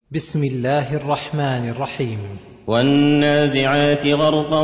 بسم الله الرحمن الرحيم. والنازعات غرقا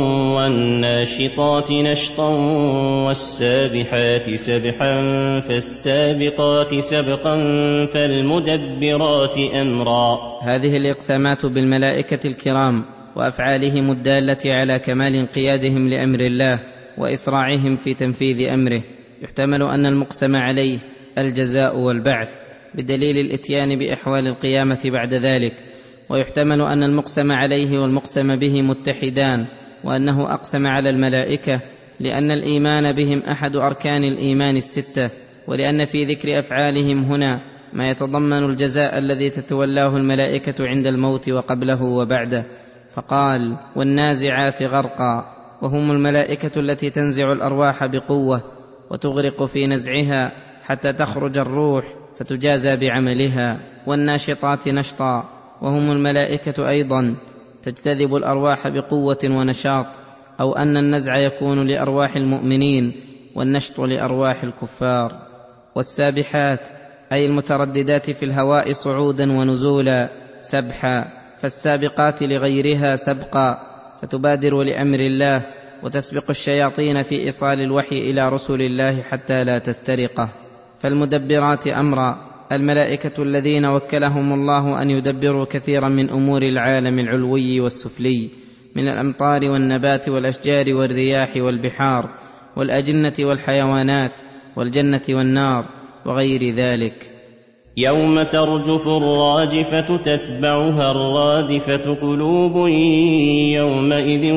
والناشطات نشطا والسابحات سبحا فالسابقات سبقا فالمدبرات أمرا. هذه الإقسامات بالملائكة الكرام وأفعالهم الدالة على كمال انقيادهم لأمر الله وإسراعهم في تنفيذ أمره، يحتمل أن المقسم عليه الجزاء والبعث بدليل الإتيان بأحوال القيامة بعد ذلك، ويحتمل أن المقسم عليه والمقسم به متحدان، وأنه أقسم على الملائكة لأن الإيمان بهم أحد أركان الإيمان الستة، ولأن في ذكر أفعالهم هنا ما يتضمن الجزاء الذي تتولاه الملائكة عند الموت وقبله وبعده، فقال: والنازعات غرقا، وهم الملائكة التي تنزع الأرواح بقوة وتغرق في نزعها حتى تخرج الروح فتجازى بعملها. والناشطات نشطا، وهم الملائكة أيضا تجتذب الأرواح بقوة ونشاط، أو أن النزع يكون لأرواح المؤمنين والنشط لأرواح الكفار. والسابحات أي المترددات في الهواء صعودا ونزولا سبحا، فالسابقات لغيرها سبقا فتبادر لأمر الله وتسبق الشياطين في إيصال الوحي إلى رسل الله حتى لا تسترقه. فالمدبرات أمرا، الملائكة الذين وكلهم الله أن يدبروا كثيرا من أمور العالم العلوي والسفلي من الأمطار والنبات والأشجار والرياح والبحار والأجنة والحيوانات والجنة والنار وغير ذلك. يوم ترجف الراجفة تتبعها الرادفة قلوب يومئذ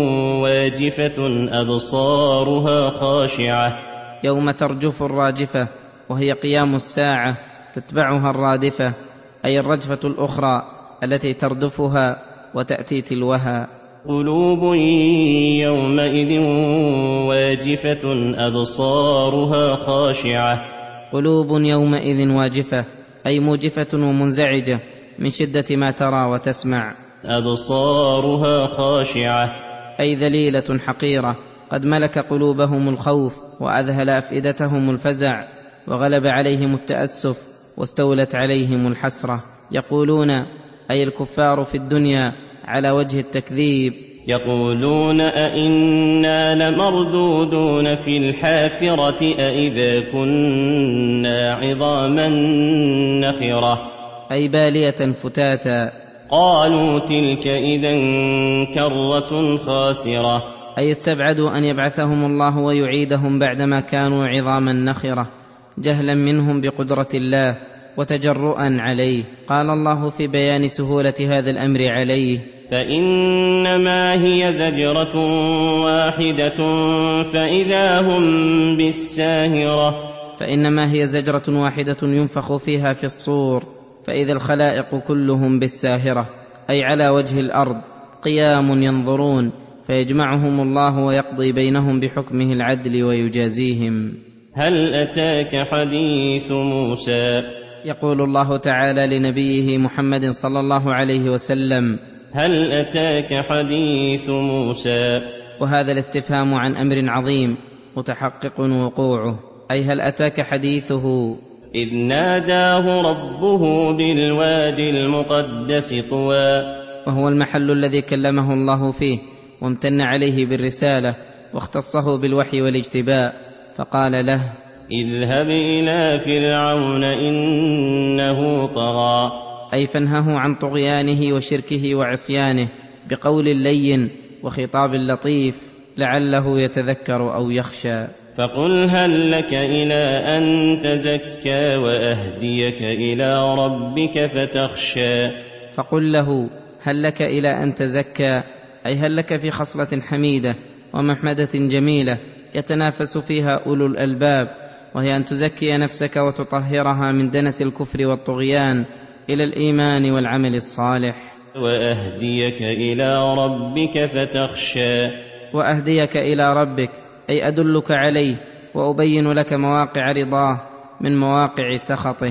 واجفة أبصارها خاشعة. يوم ترجف الراجفة وهي قيام الساعة تتبعها الرادفة، أي الرجفة الأخرى التي تردفها وتأتي تلوها. قلوب يومئذ واجفة أبصارها خاشعة. قلوب يومئذ واجفة أي موجفة ومنزعجة من شدة ما ترى وتسمع. أبصارها خاشعة أي ذليلة حقيرة، قد ملك قلوبهم الخوف وأذهل أفئدتهم الفزع وغلب عليهم التأسف واستولت عليهم الحسرة. يقولون أي الكفار في الدنيا على وجه التكذيب، يقولون أئنا لمردودون في الحافرة أئذا كنا عظاما نخرة. أي بالية فتاتا. قالوا تلك إذا كرة خاسرة. أي استبعدوا أن يبعثهم الله ويعيدهم بعدما كانوا عظاما نخرة، جهلا منهم بقدرة الله وتجرؤا عليه. قال الله في بيان سهولة هذا الأمر عليه: فإنما هي زجرة واحدة فإذا هم بالساهرة. فإنما هي زجرة واحدة ينفخ فيها في الصور فإذا الخلائق كلهم بالساهرة، أي على وجه الأرض قيام ينظرون، فيجمعهم الله ويقضي بينهم بحكمه العدل ويجازيهم. هل أتاك حديث موسى؟ يقول الله تعالى لنبيه محمد صلى الله عليه وسلم: هل أتاك حديث موسى؟ وهذا الاستفهام عن أمر عظيم متحقق وقوعه، أي هل أتاك حديثه؟ إذ ناداه ربه بالوادي المقدس طوى، وهو المحل الذي كلمه الله فيه وامتن عليه بالرسالة واختصه بالوحي والاجتباء، فقال له: اذهب إلى فرعون إنه طغى. أي فانهه عن طغيانه وشركه وعصيانه بقول لين وخطاب لطيف لعله يتذكر أو يخشى. فقل هل لك إلى أن تزكى وأهديك إلى ربك فتخشى. فقل له هل لك إلى أن تزكى، أي هل لك في خصلة حميدة ومحمدة جميلة يتنافس فيها أولو الألباب، وهي أن تزكي نفسك وتطهرها من دنس الكفر والطغيان إلى الإيمان والعمل الصالح. وأهديك إلى ربك فتخشى. وأهديك إلى ربك أي أدلك عليه وأبين لك مواقع رضاه من مواقع سخطه.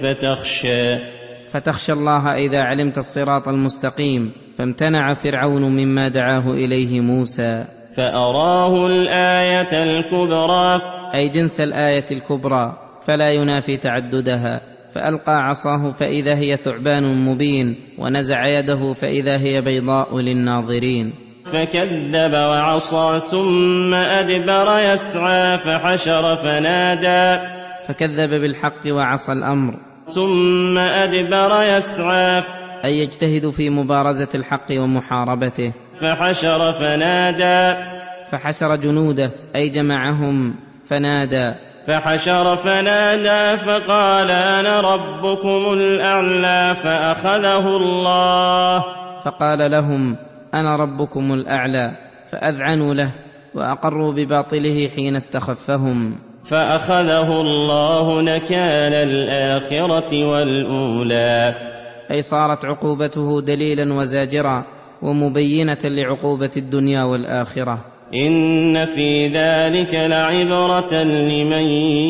فتخشى الله إذا علمت الصراط المستقيم، فامتنع فرعون مما دعاه إليه موسى. فأراه الآية الكبرى، أي جنس الآية الكبرى فلا ينافي تعددها، فألقى عصاه فإذا هي ثعبان مبين، ونزع يده فإذا هي بيضاء للناظرين. فكذب وعصى ثم أدبر يسعى فحشر فنادى. فكذب بالحق وعصى الأمر، ثم أدبر يسعى أي يجتهد في مبارزة الحق ومحاربته. فحشر فنادى. فحشر جنوده أي جمعهم فنادى. فحشر فنادى فقال أنا ربكم الأعلى فأخذه الله. فقال لهم أنا ربكم الأعلى، فأذعنوا له وأقروا بباطله حين استخفهم. فأخذه الله نكال الآخرة والأولى، أي صارت عقوبته دليلا وزاجرا ومبينة لعقوبة الدنيا والآخرة. إن في ذلك لعبرة لمن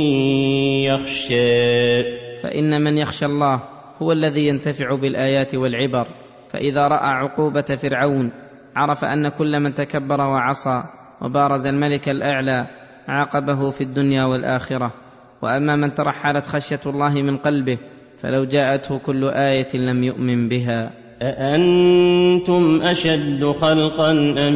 يخشى. فإن من يخشى الله هو الذي ينتفع بالآيات والعبر. فإذا رأى عقوبة فرعون عرف أن كل من تكبر وعصى وبارز الملك الأعلى عاقبه في الدنيا والآخرة. وأما من ترحلت خشية الله من قلبه فلو جاءته كل آية لم يؤمن بها. أأنتم أشد خلقا أم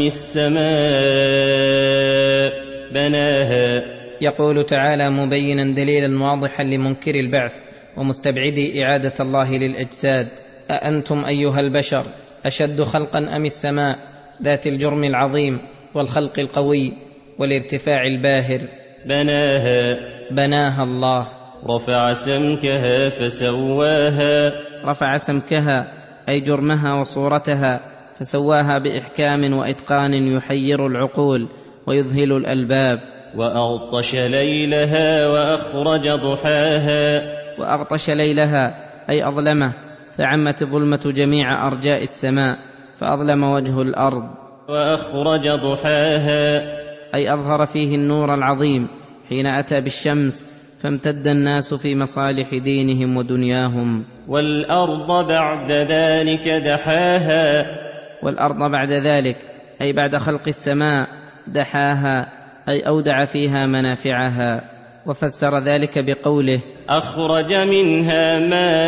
السماء بناها؟ يقول تعالى مبينا دليلا واضحا لمنكر البعث ومستبعدي إعادة الله للأجساد: أأنتم أيها البشر أشد خلقا أم السماء ذات الجرم العظيم والخلق القوي والارتفاع الباهر؟ بناها الله. رفع سمكها فسواها. رفع سمكها أي جرمها وصورتها فسواها بإحكام وإتقان يحير العقول ويذهل الألباب. وأغطش ليلها وأخرج ضحاها. وأغطش ليلها أي أظلمه، فعمت الظلمة جميع أرجاء السماء فأظلم وجه الأرض. وأخرج ضحاها أي أظهر فيه النور العظيم حين أتى بالشمس فامتد الناس في مصالح دينهم ودنياهم. والأرض بعد ذلك دحاها. والأرض بعد ذلك أي بعد خلق السماء دحاها أي أودع فيها منافعها. وفسر ذلك بقوله أخرج منها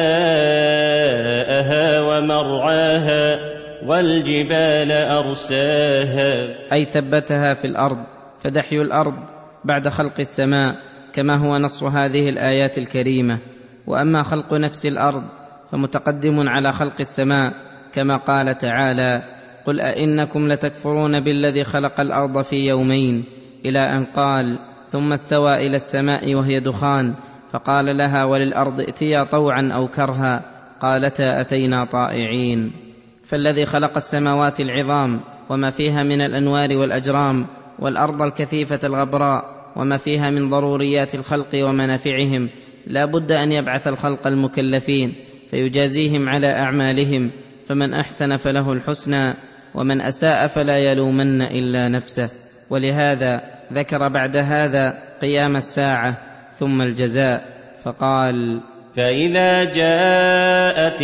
ماءها ومرعاها والجبال أرساها. أي ثبتها في الأرض، فدحي الأرض بعد خلق السماء كما هو نص هذه الآيات الكريمة. وأما خلق نفس الأرض فمتقدم على خلق السماء كما قال تعالى: قل أئنكم لتكفرون بالذي خلق الأرض في يومين، إلى أن قال: ثم استوى إلى السماء وهي دخان فقال لها وللأرض ائتيا طوعا أو كرها قالتا أتينا طائعين. فالذي خلق السماوات العظام وما فيها من الأنوار والأجرام، والأرض الكثيفة الغبراء وما فيها من ضروريات الخلق ومنافعهم، لا بد أن يبعث الخلق المكلفين فيجازيهم على أعمالهم، فمن أحسن فله الحسنى ومن أساء فلا يلومن إلا نفسه. ولهذا ذكر بعد هذا قيام الساعة ثم الجزاء فقال: فإذا جاءت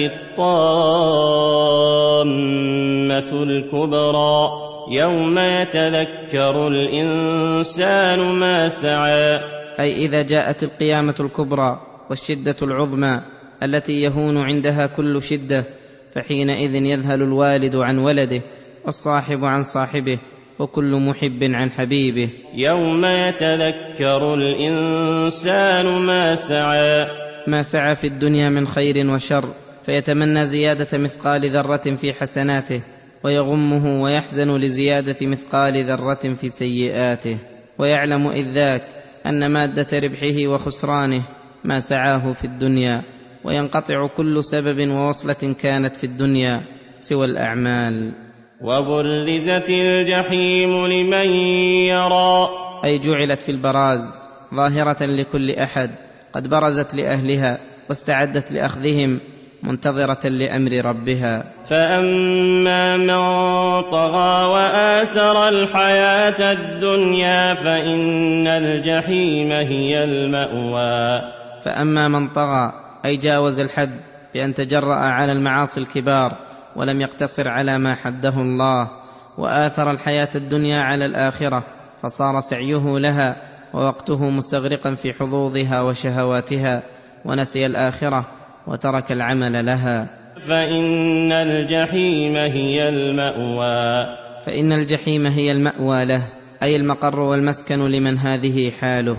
الطامة الكبرى يوم يتذكر الإنسان ما سعى. أي إذا جاءت القيامة الكبرى والشدة العظمى التي يهون عندها كل شدة، فحينئذ يذهل الوالد عن ولده والصاحب عن صاحبه وكل محب عن حبيبه. يوم يتذكر الإنسان ما سعى في الدنيا من خير وشر، فيتمنى زيادة مثقال ذرة في حسناته ويغمه ويحزن لزيادة مثقال ذرة في سيئاته، ويعلم إذ ذاك أن مادة ربحه وخسرانه ما سعاه في الدنيا، وينقطع كل سبب ووصلة كانت في الدنيا سوى الأعمال. وبرزت الجحيم لمن يرى. أي جعلت في البراز ظاهرة لكل أحد، قد برزت لأهلها واستعدت لأخذهم منتظرة لأمر ربها. فأما من طغى وآثر الحياة الدنيا فإن الجحيم هي المأوى. فأما من طغى أي جاوز الحد بأن تجرأ على المعاصي الكبار ولم يقتصر على ما حده الله، وآثر الحياة الدنيا على الآخرة فصار سعيه لها ووقته مستغرقا في حظوظها وشهواتها، ونسي الآخرة وترك العمل لها. فإن الجحيم هي المأوى. فإن الجحيم هي المأوى له، أي المقر والمسكن لمن هذه حاله.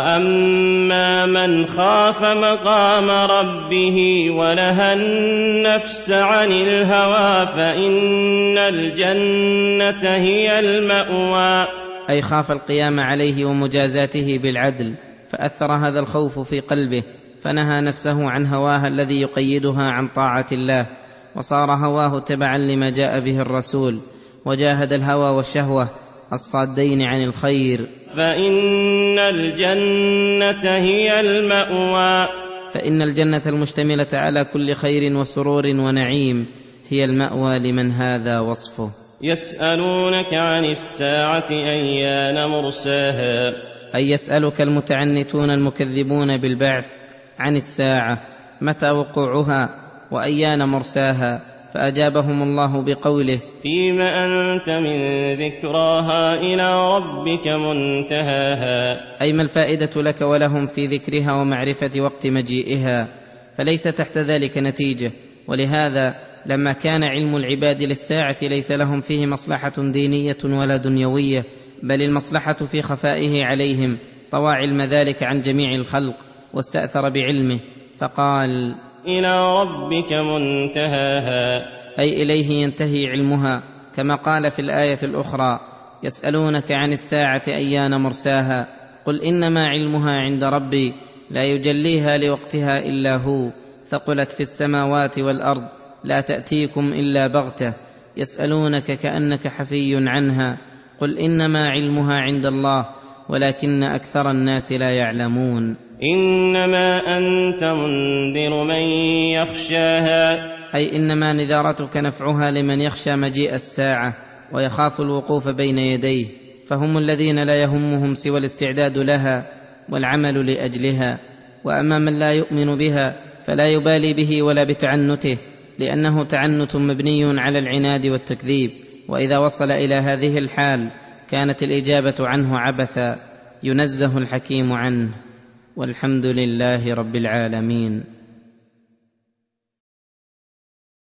وأما من خاف مقام ربه ونهى النفس عن الهوى فإن الجنة هي المأوى. أي خاف القيام عليه ومجازاته بالعدل، فأثر هذا الخوف في قلبه، فنهى نفسه عن هواها الذي يقيدها عن طاعة الله، وصار هواه تبعا لما جاء به الرسول، وجاهد الهوى والشهوة الصادين عن الخير. فإن الجنة هي المأوى. فإن الجنة المشتملة على كل خير وسرور ونعيم هي المأوى لمن هذا وصفه. يسألونك عن الساعة أيان مرساها. أي يسألك المتعنتون المكذبون بالبعث عن الساعة متى وقوعها وأيان مرساها، فأجابهم الله بقوله: فيما أنت من ذكراها إلى ربك منتهاها. أي ما الفائدة لك ولهم في ذكرها ومعرفة وقت مجيئها، فليس تحت ذلك نتيجة. ولهذا لما كان علم العباد للساعة ليس لهم فيه مصلحة دينية ولا دنيوية، بل المصلحة في خفائه عليهم، طوى علم ذلك عن جميع الخلق واستأثر بعلمه، فقال: إلى ربك منتهاها، أي إليه ينتهي علمها، كما قال في الآية الأخرى: يسألونك عن الساعة أيان مرساها قل إنما علمها عند ربي لا يجليها لوقتها إلا هو ثقلت في السماوات والأرض لا تأتيكم إلا بغتة يسألونك كأنك حفي عنها قل إنما علمها عند الله ولكن أكثر الناس لا يعلمون. إنما أنت منذر من يخشاها، أي إنما نذارتك نفعها لمن يخشى مجيء الساعة ويخاف الوقوف بين يديه، فهم الذين لا يهمهم سوى الاستعداد لها والعمل لأجلها. وأما من لا يؤمن بها فلا يبالي به ولا بتعنته، لأنه تعنت مبني على العناد والتكذيب، وإذا وصل إلى هذه الحال كانت الإجابة عنه عبثا، ينزه الحكيم عنه. والحمد لله رب العالمين.